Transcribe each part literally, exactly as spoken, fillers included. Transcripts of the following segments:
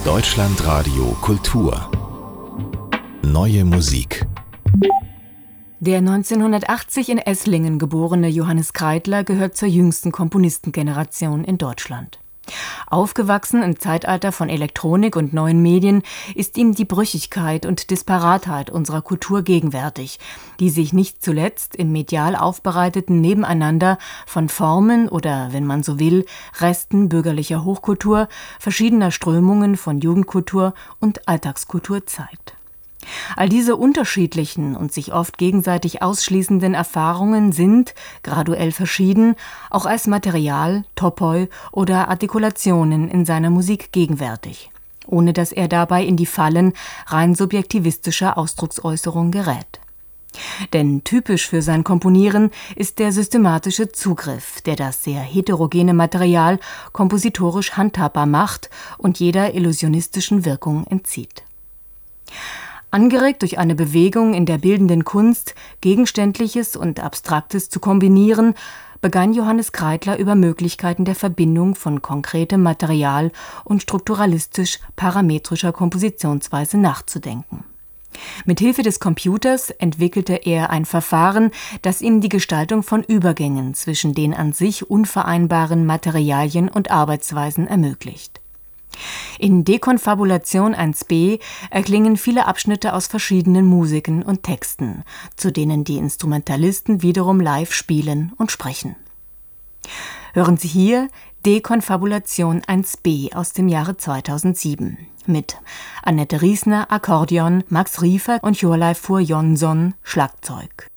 Deutschlandradio Kultur. Neue Musik. Der neunzehnhundertachtzig in Esslingen geborene Johannes Kreidler gehört zur jüngsten Komponistengeneration in Deutschland. Aufgewachsen im Zeitalter von Elektronik und neuen Medien ist ihm die Brüchigkeit und Disparatheit unserer Kultur gegenwärtig, die sich nicht zuletzt im medial aufbereiteten Nebeneinander von Formen oder, wenn man so will, Resten bürgerlicher Hochkultur, verschiedener Strömungen von Jugendkultur und Alltagskultur zeigt. All diese unterschiedlichen und sich oft gegenseitig ausschließenden Erfahrungen sind, graduell verschieden, auch als Material, Topoi oder Artikulationen in seiner Musik gegenwärtig, ohne dass er dabei in die Fallen rein subjektivistischer Ausdrucksäußerung gerät. Denn typisch für sein Komponieren ist der systematische Zugriff, der das sehr heterogene Material kompositorisch handhabbar macht und jeder illusionistischen Wirkung entzieht. Angeregt durch eine Bewegung in der bildenden Kunst, Gegenständliches und Abstraktes zu kombinieren, begann Johannes Kreidler über Möglichkeiten der Verbindung von konkretem Material und strukturalistisch-parametrischer Kompositionsweise nachzudenken. Mithilfe des Computers entwickelte er ein Verfahren, das ihm die Gestaltung von Übergängen zwischen den an sich unvereinbaren Materialien und Arbeitsweisen ermöglicht. In Dekonfabulation eins b erklingen viele Abschnitte aus verschiedenen Musiken und Texten, zu denen die Instrumentalisten wiederum live spielen und sprechen. Hören Sie hier Dekonfabulation eins b aus dem Jahre zweitausendsieben mit Annette Riesner, Akkordeon, Max Riefer und Hjörleifur Jonsson, Schlagzeug.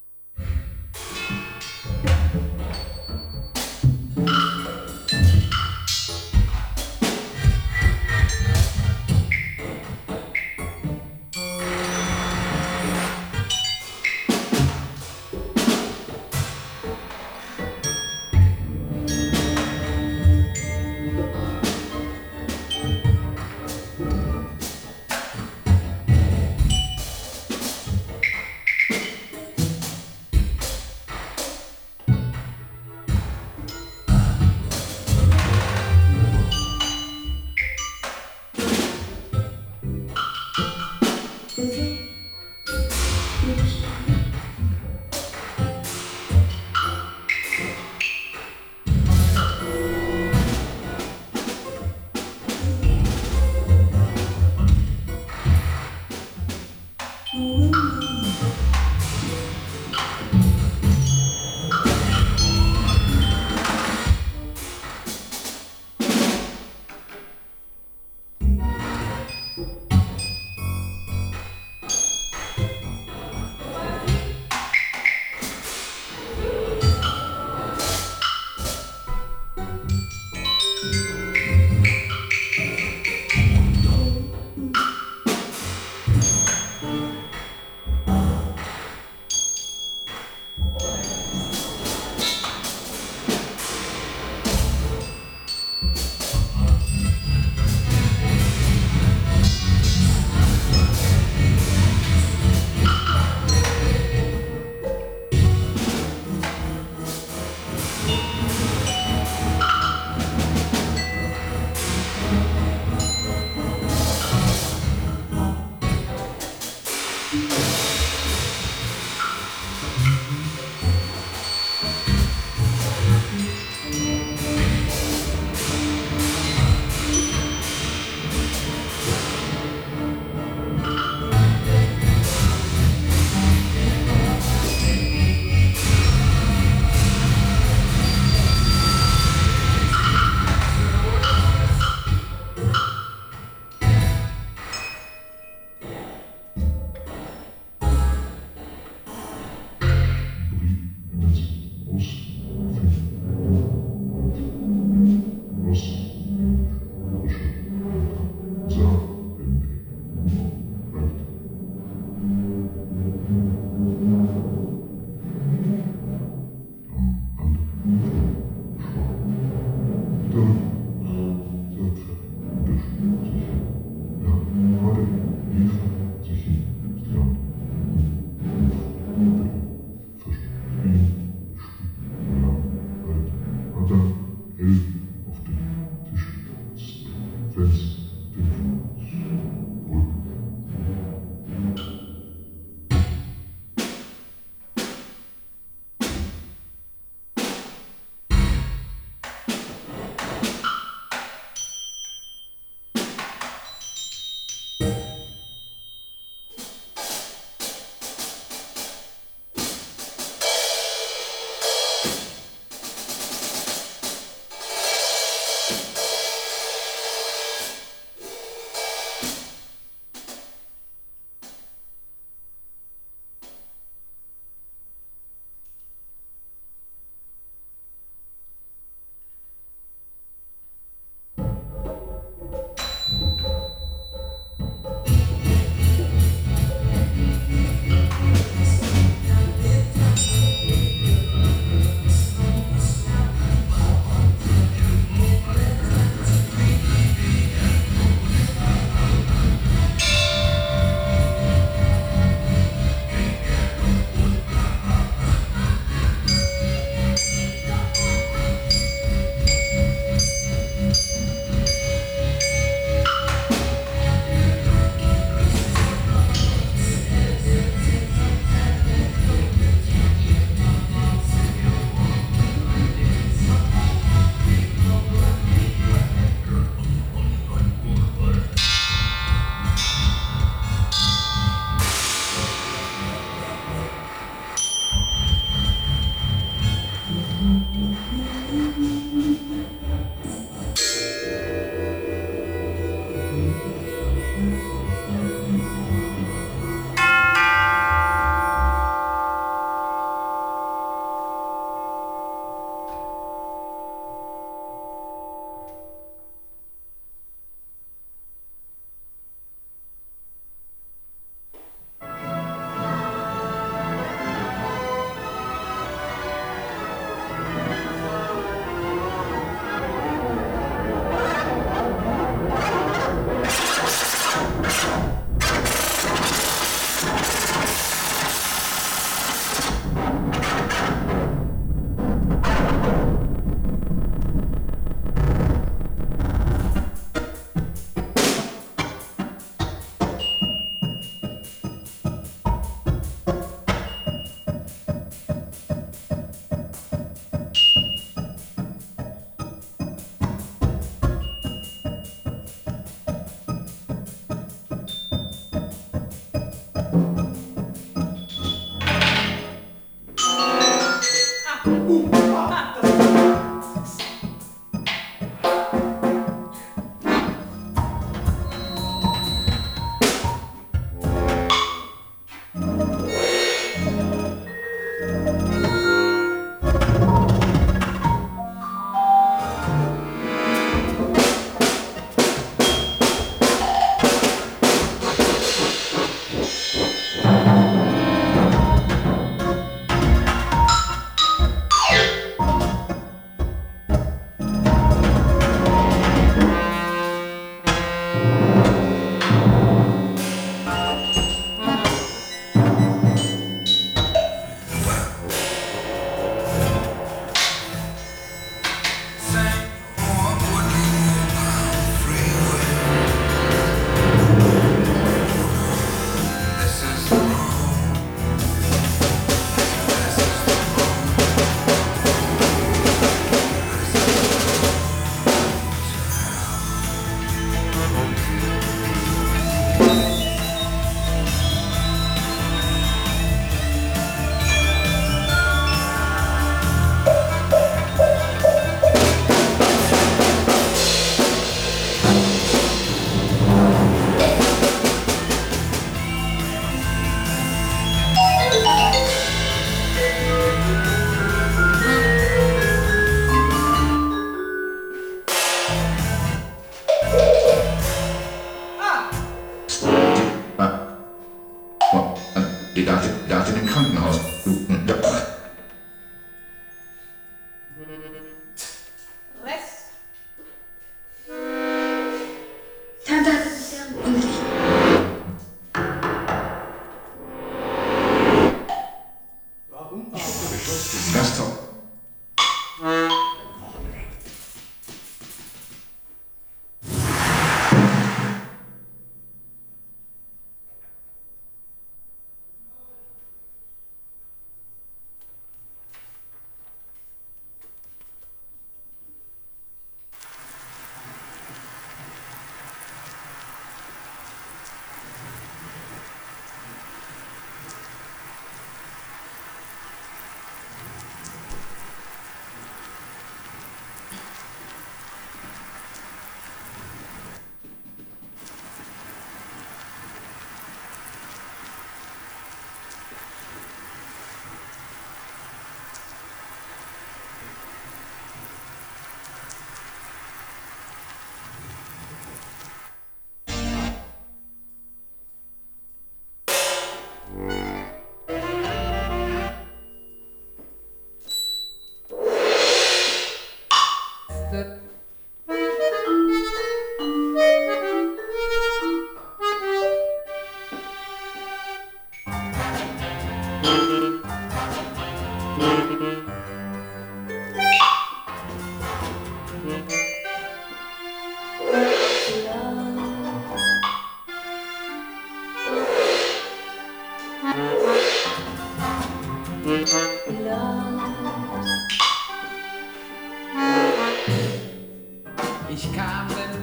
Ich kam mit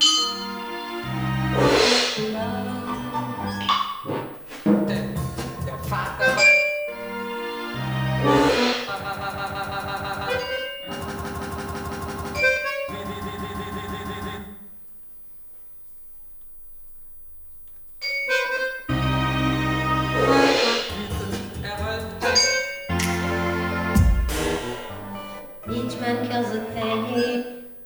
der, der Vater. Each man kills a thing he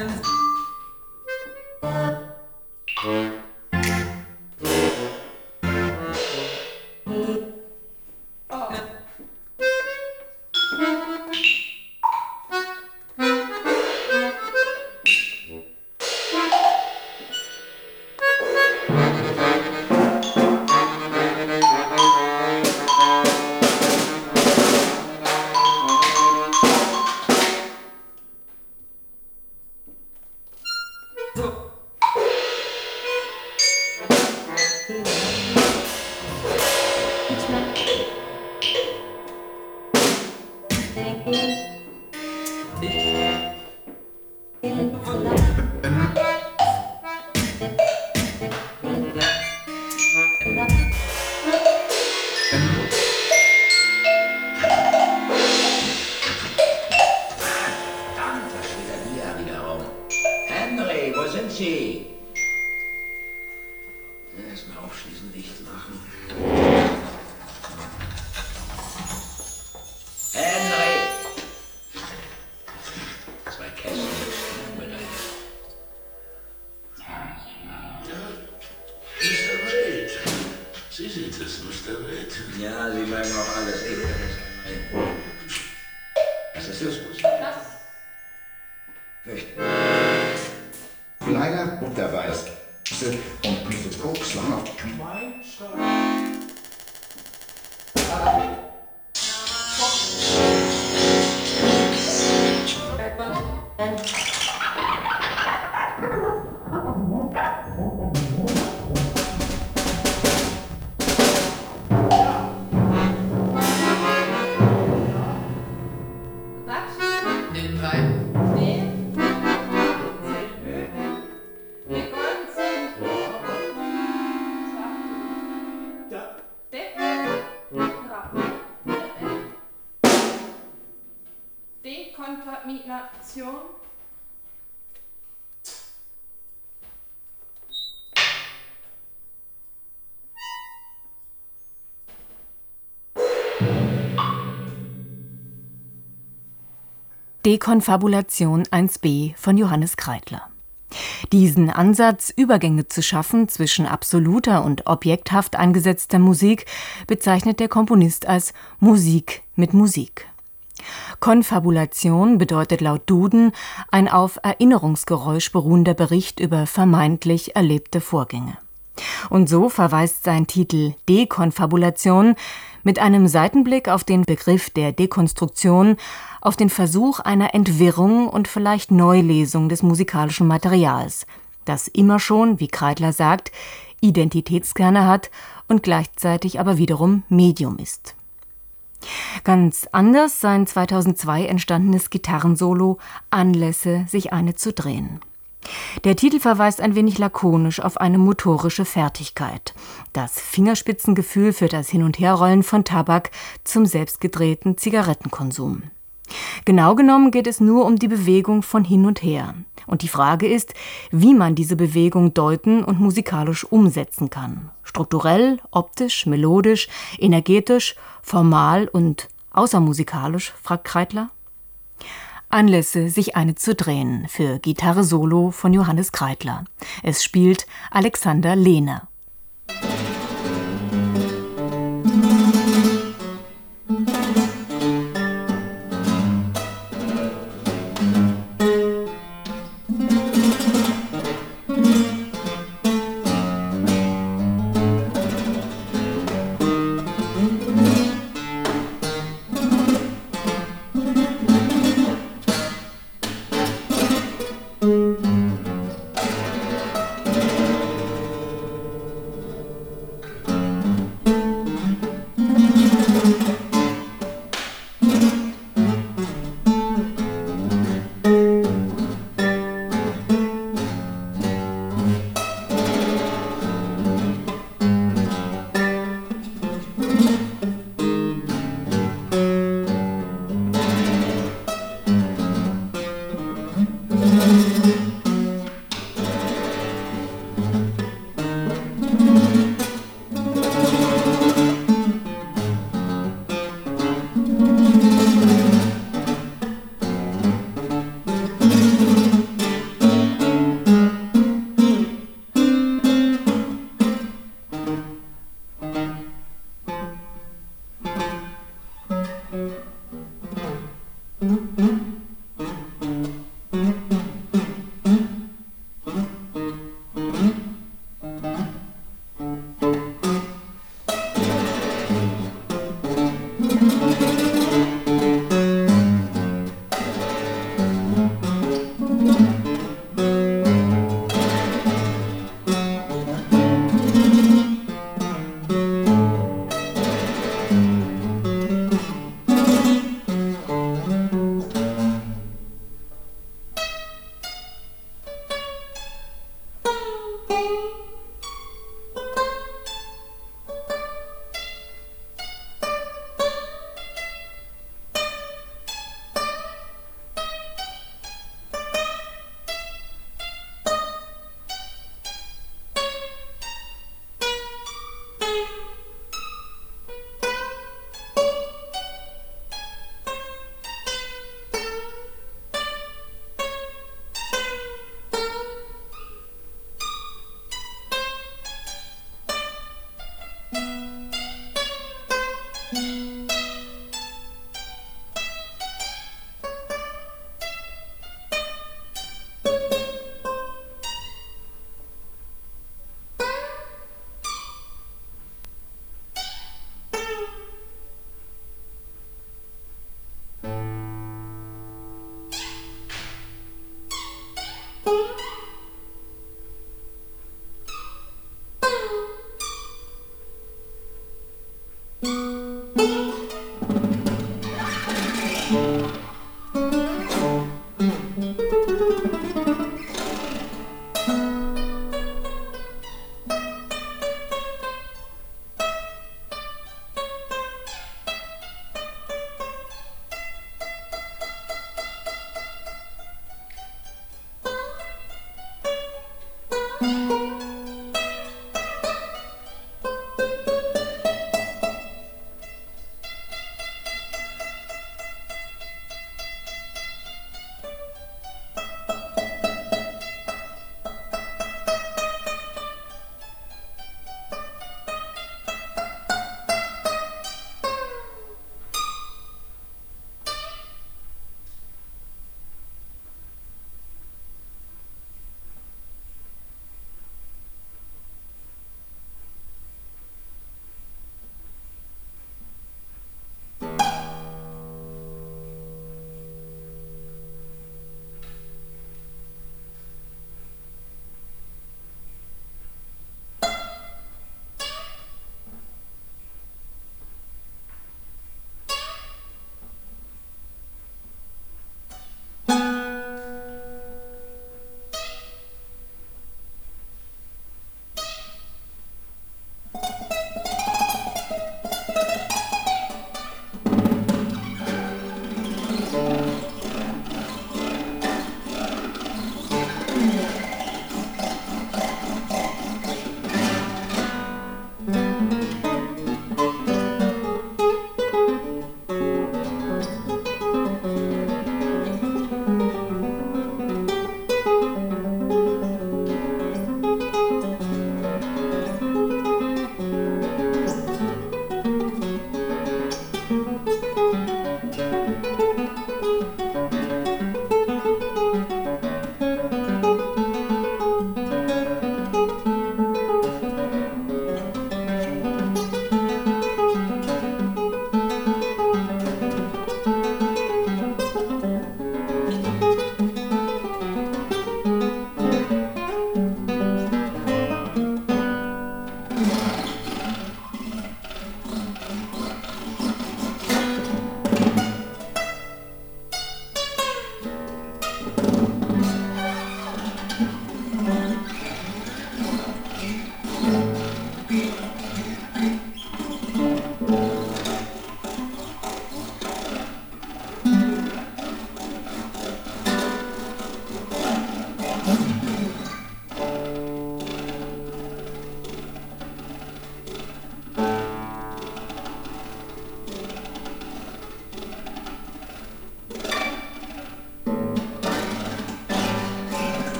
Henry, wo sind Sie? Erstmal aufschließen, Licht machen. Henry! Zwei Kästen mit Medaille. Mister Wade. Sie sind es, Mister Wade. Ja, Sie mögen auch alles. Ich kann es sein. Das ist Justus. Fürchten. Leider Butterweiß und Misses Kokslammer. Den Wein. Dekontamination. Dekonfabulation eins b von Johannes Kreidler. Diesen Ansatz, Übergänge zu schaffen zwischen absoluter und objekthaft eingesetzter Musik, bezeichnet der Komponist als Musik mit Musik. Konfabulation bedeutet laut Duden ein auf Erinnerungsgeräusch beruhender Bericht über vermeintlich erlebte Vorgänge. Und so verweist sein Titel Dekonfabulation mit einem Seitenblick auf den Begriff der Dekonstruktion auf den Versuch einer Entwirrung und vielleicht Neulesung des musikalischen Materials, das immer schon, wie Kreidler sagt, Identitätskerne hat und gleichzeitig aber wiederum Medium ist. Ganz anders sein zweitausendzwei entstandenes Gitarrensolo »Anlässe, sich eine zu drehen«. Der Titel verweist ein wenig lakonisch auf eine motorische Fertigkeit, das Fingerspitzengefühl für das Hin- und Herrollen von Tabak zum selbstgedrehten Zigarettenkonsum. Genau genommen geht es nur um die Bewegung von hin und her. Und die Frage ist, wie man diese Bewegung deuten und musikalisch umsetzen kann. Strukturell, optisch, melodisch, energetisch, formal und außermusikalisch, fragt Kreidler. Anlässe, sich eine zu drehen, für Gitarre Solo von Johannes Kreidler. Es spielt Alexander Lehner.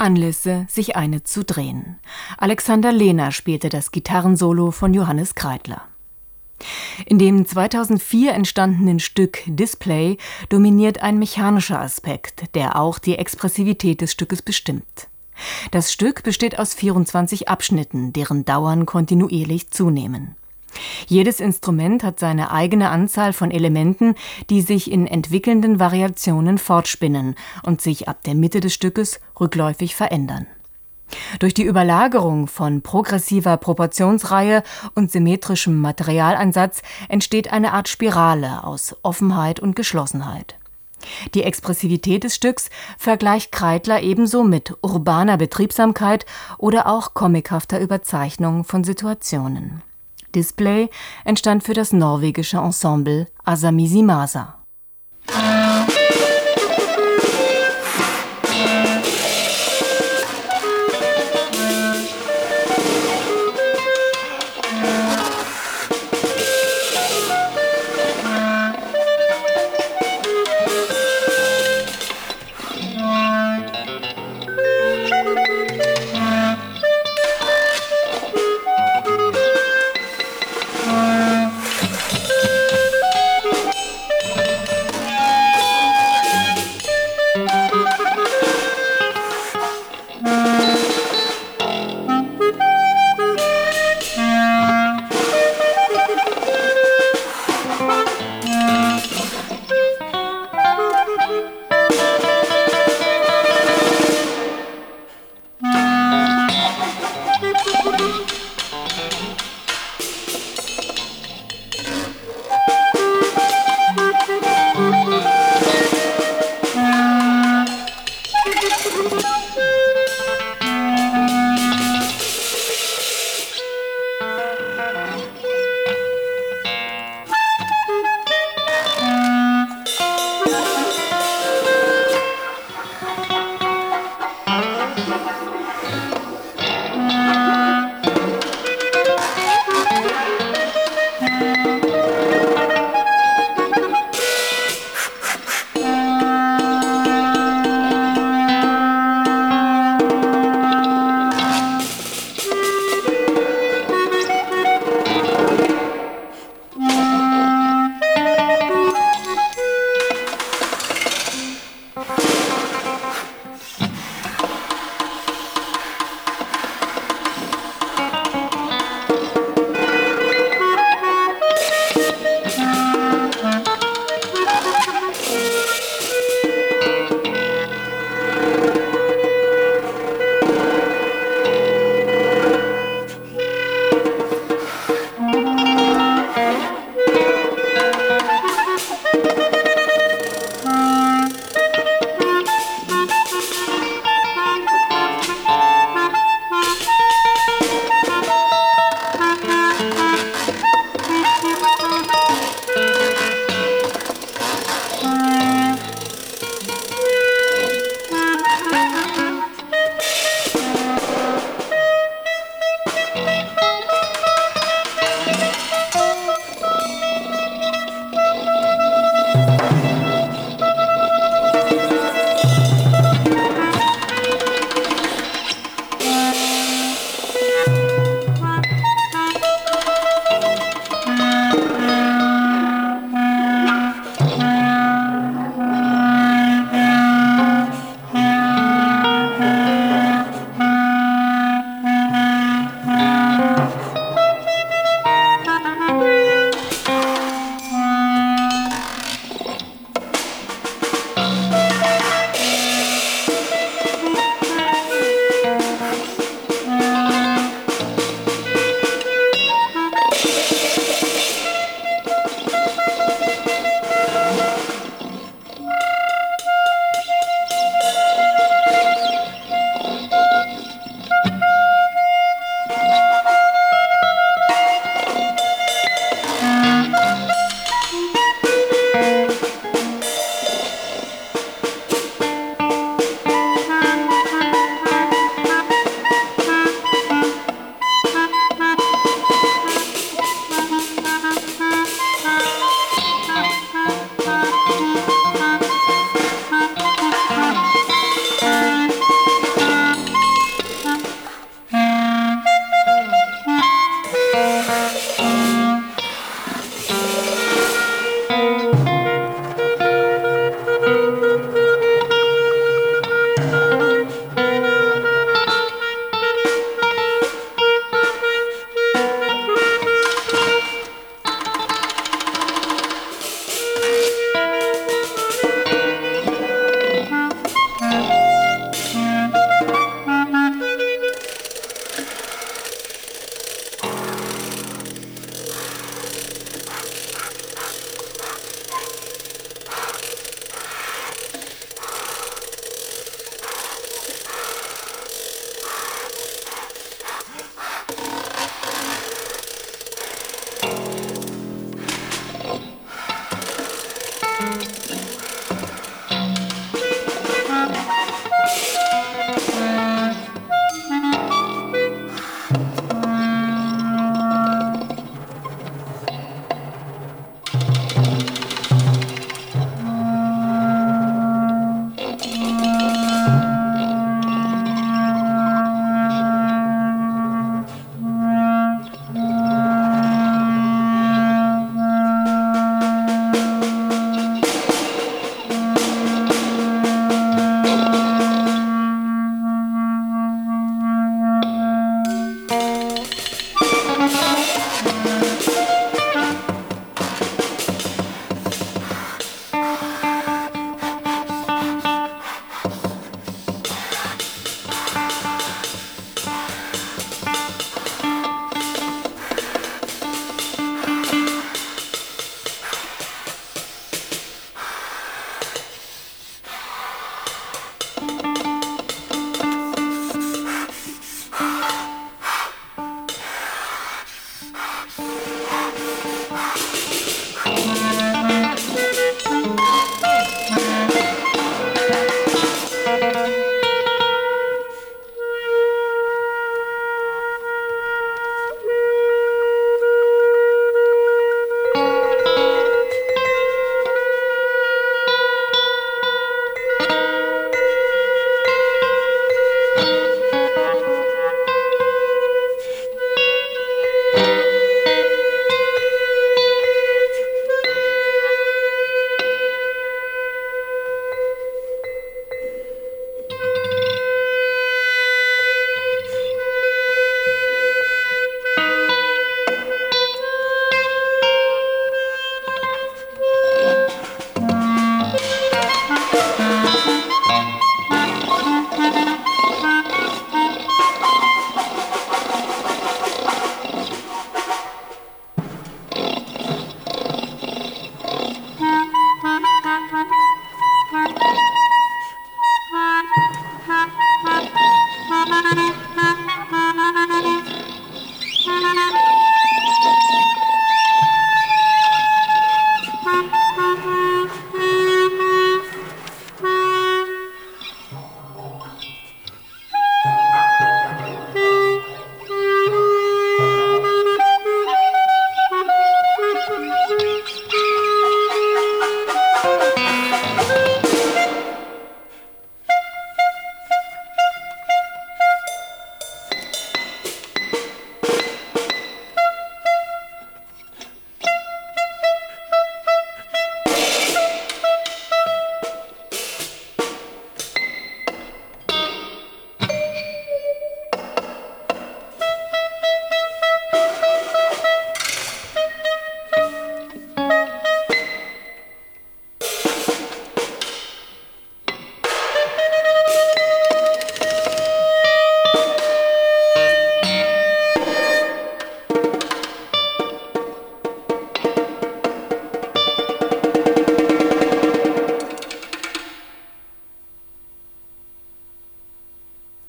Anlässe, sich eine zu drehen. Alexander Lehner spielte das Gitarrensolo von Johannes Kreidler. In dem zweitausendvier entstandenen Stück Display dominiert ein mechanischer Aspekt, der auch die Expressivität des Stückes bestimmt. Das Stück besteht aus vierundzwanzig Abschnitten, deren Dauern kontinuierlich zunehmen. Jedes Instrument hat seine eigene Anzahl von Elementen, die sich in entwickelnden Variationen fortspinnen und sich ab der Mitte des Stückes rückläufig verändern. Durch die Überlagerung von progressiver Proportionsreihe und symmetrischem Materialeinsatz entsteht eine Art Spirale aus Offenheit und Geschlossenheit. Die Expressivität des Stücks vergleicht Kreidler ebenso mit urbaner Betriebsamkeit oder auch comichafter Überzeichnung von Situationen. Display entstand für das norwegische Ensemble Asamisimasa.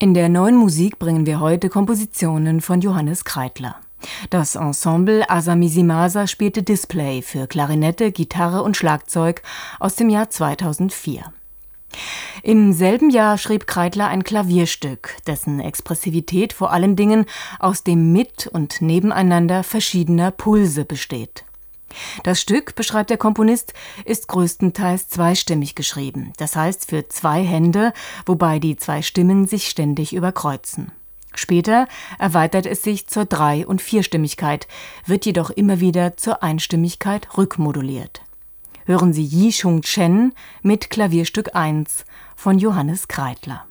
In der neuen Musik bringen wir heute Kompositionen von Johannes Kreidler. Das Ensemble Asamisimasa spielte Display für Klarinette, Gitarre und Schlagzeug aus dem Jahr zweitausendvier. Im selben Jahr schrieb Kreidler ein Klavierstück, dessen Expressivität vor allen Dingen aus dem Mit- und Nebeneinander verschiedener Pulse besteht. Das Stück, beschreibt der Komponist, ist größtenteils zweistimmig geschrieben, das heißt für zwei Hände, wobei die zwei Stimmen sich ständig überkreuzen. Später erweitert es sich zur Drei- und Vierstimmigkeit, wird jedoch immer wieder zur Einstimmigkeit rückmoduliert. Hören Sie Yi Shung Chen mit Klavierstück eins von Johannes Kreidler.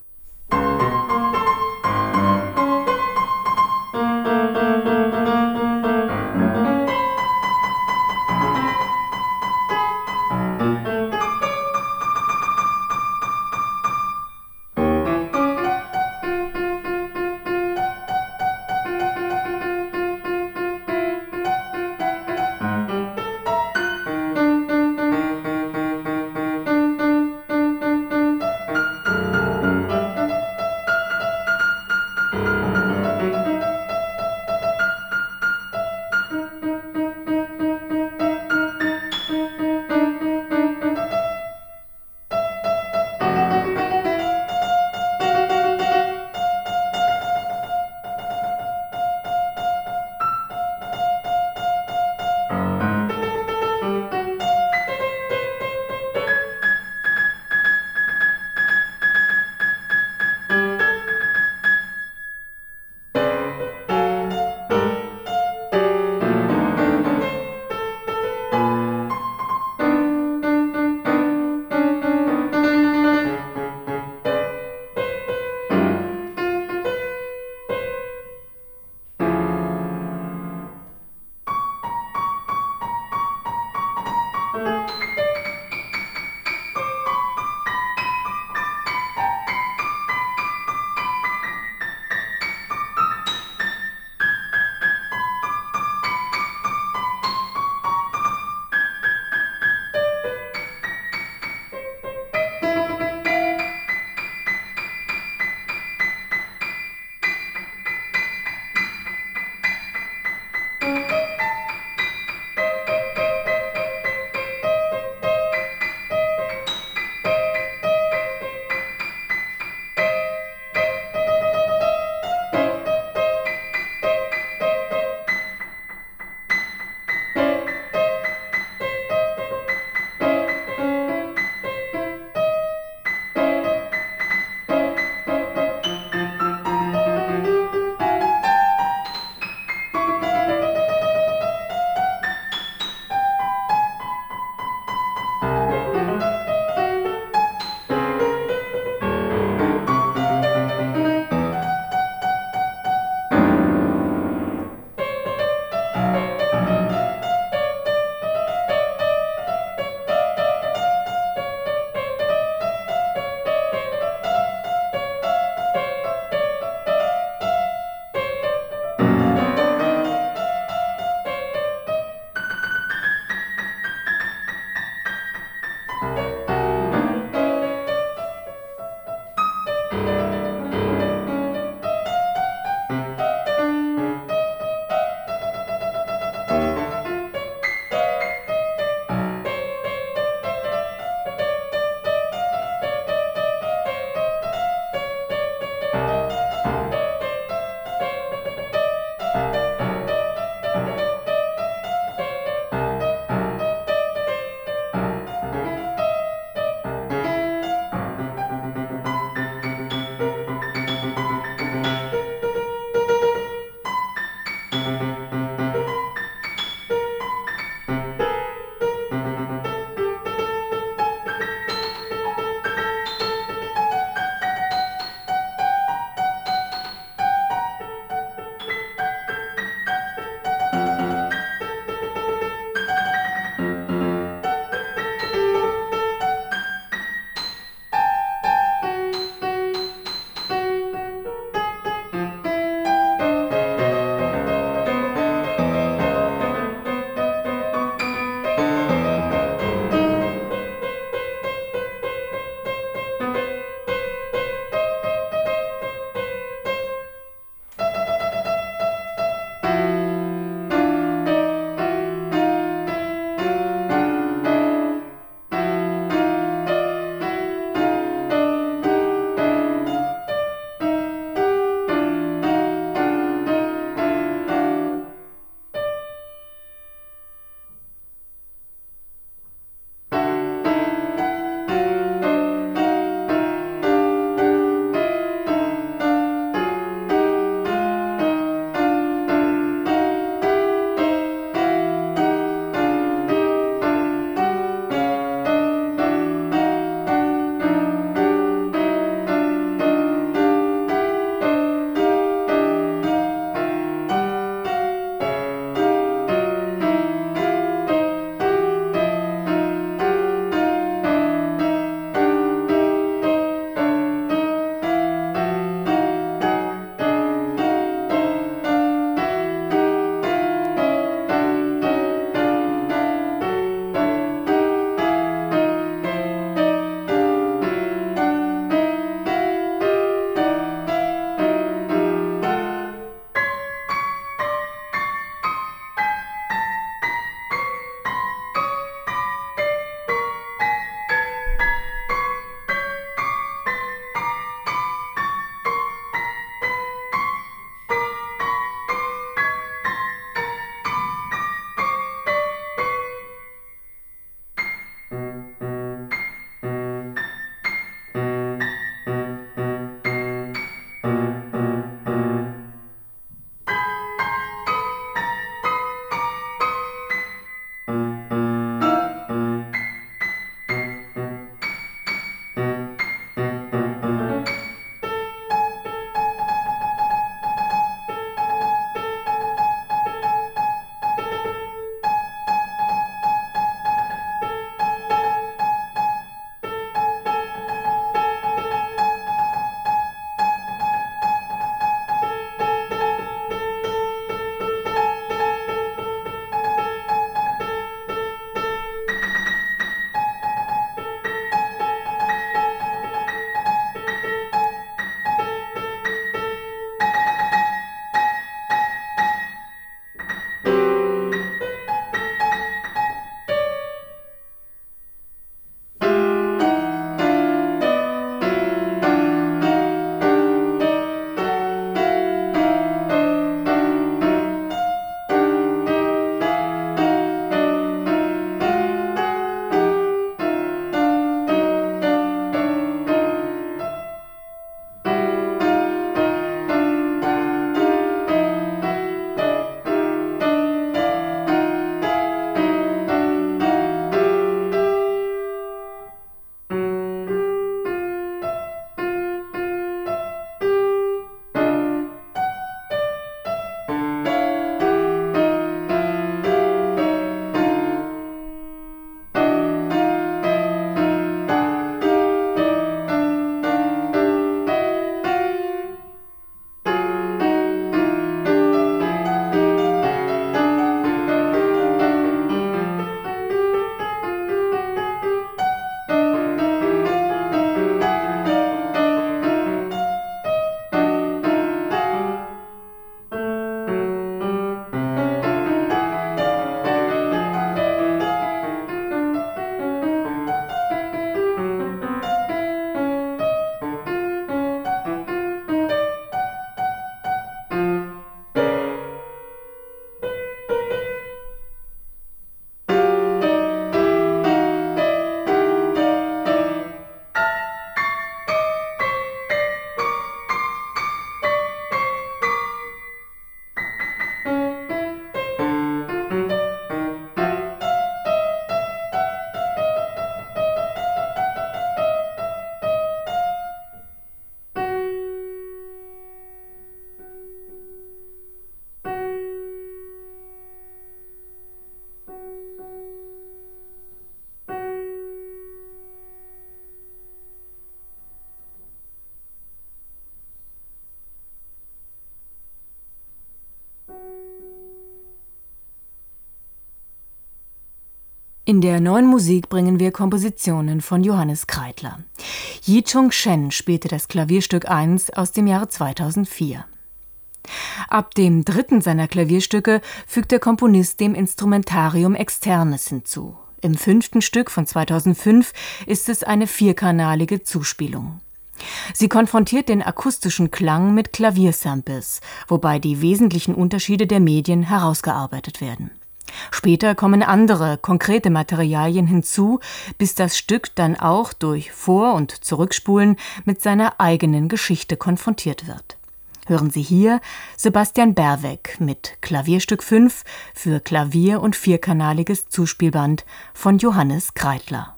In der neuen Musik bringen wir Kompositionen von Johannes Kreidler. Yi-Chung Shen spielte das Klavierstück eins aus dem Jahre zweitausendvier. Ab dem dritten seiner Klavierstücke fügt der Komponist dem Instrumentarium Externes hinzu. Im fünften Stück von zweitausendfünf ist es eine vierkanalige Zuspielung. Sie konfrontiert den akustischen Klang mit Klaviersamples, wobei die wesentlichen Unterschiede der Medien herausgearbeitet werden. Später kommen andere, konkrete Materialien hinzu, bis das Stück dann auch durch Vor- und Zurückspulen mit seiner eigenen Geschichte konfrontiert wird. Hören Sie hier Sebastian Berweck mit Klavierstück fünf für Klavier und vierkanaliges Zuspielband von Johannes Kreidler.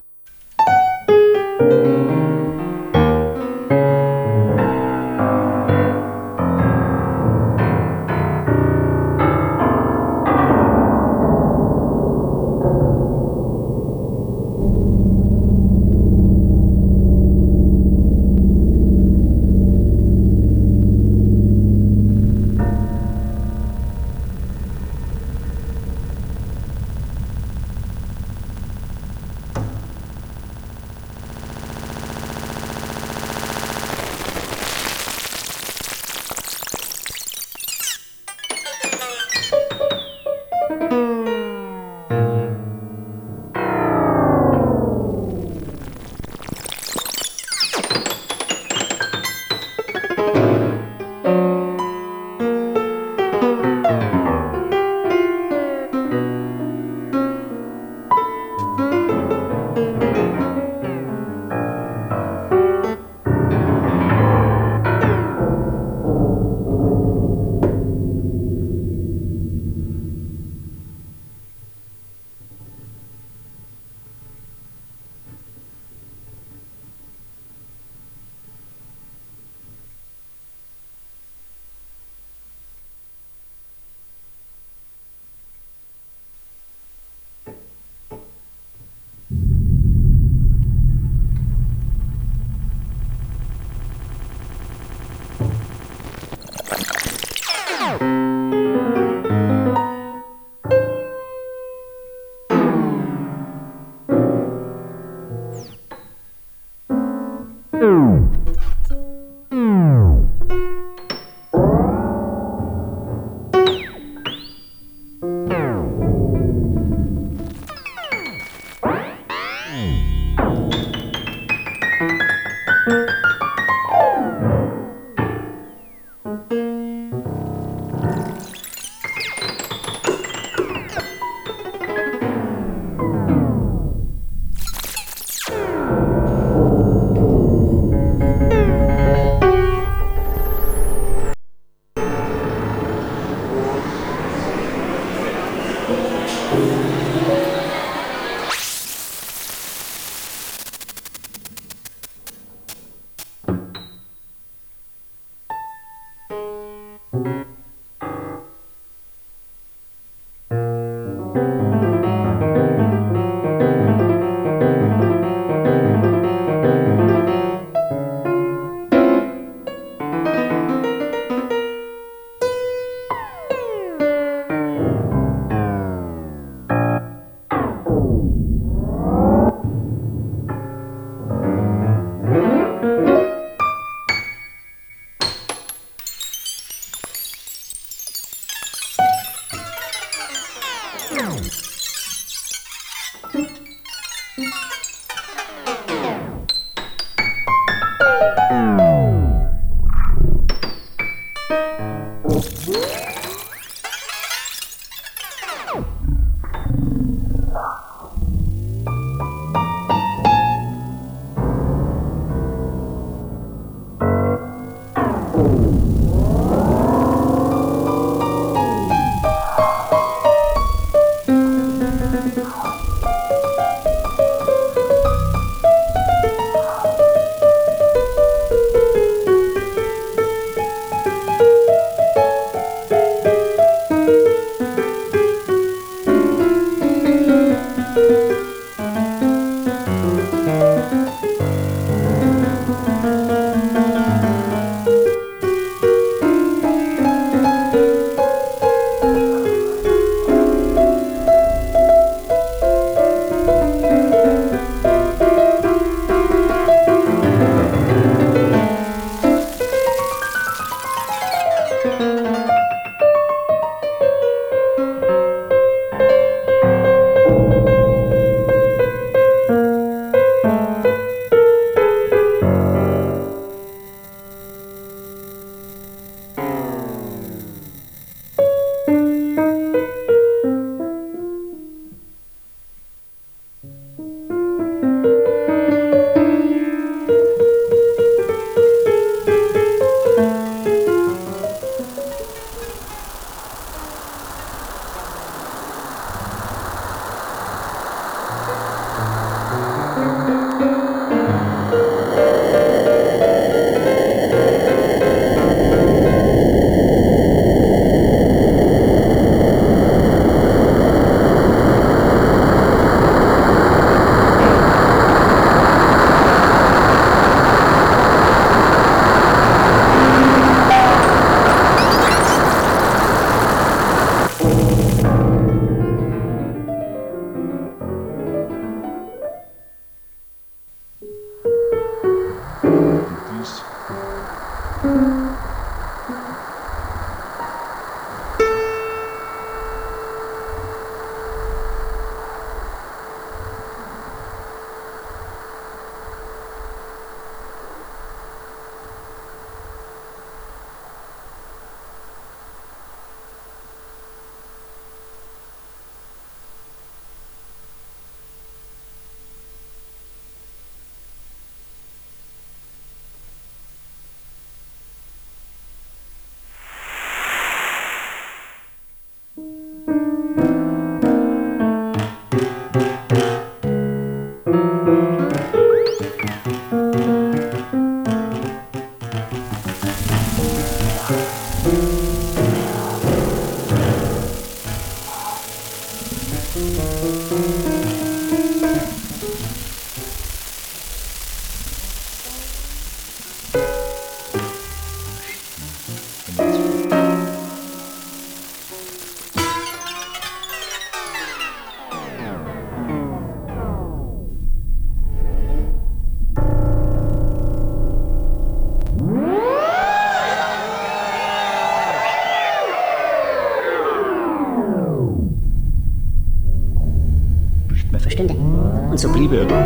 Und so blieb er.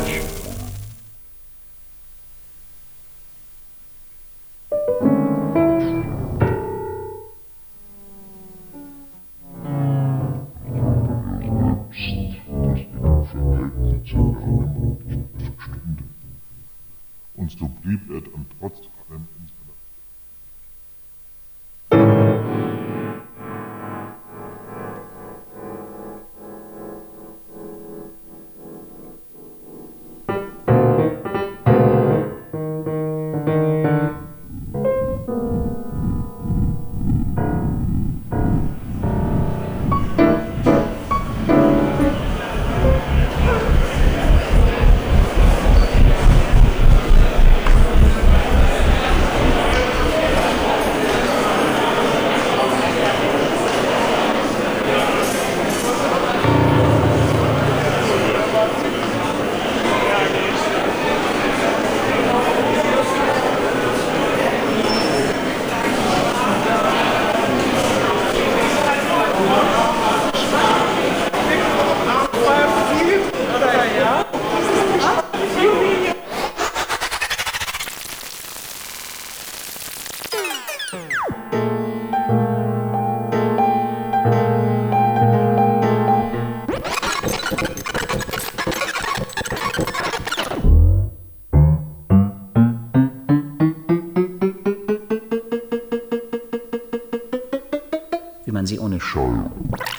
Und so blieb er dann trotz allem in seiner wie man sie ohne Scheu.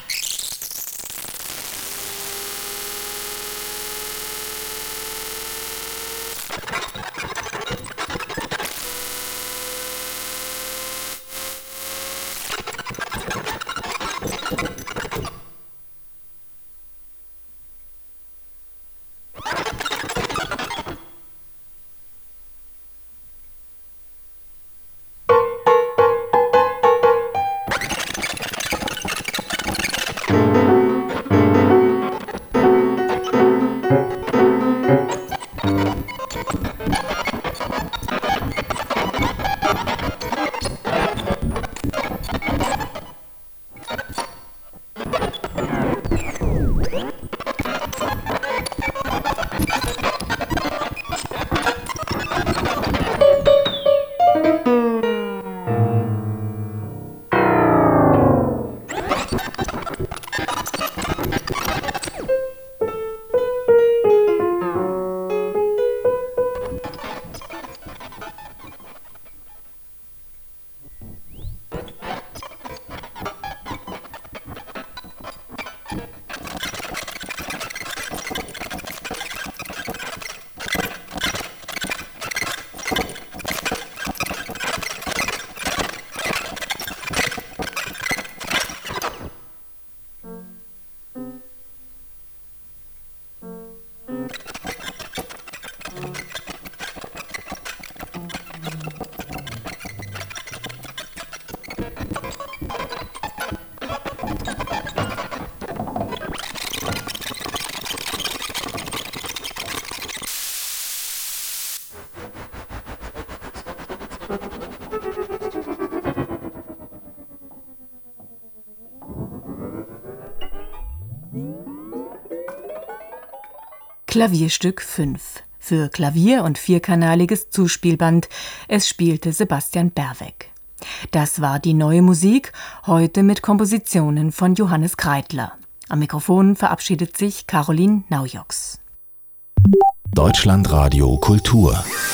Klavierstück fünf für Klavier und vierkanaliges Zuspielband. Es spielte Sebastian Berweck. Das war die neue Musik, heute mit Kompositionen von Johannes Kreidler. Am Mikrofon verabschiedet sich Caroline Naujoks. Deutschlandradio Kultur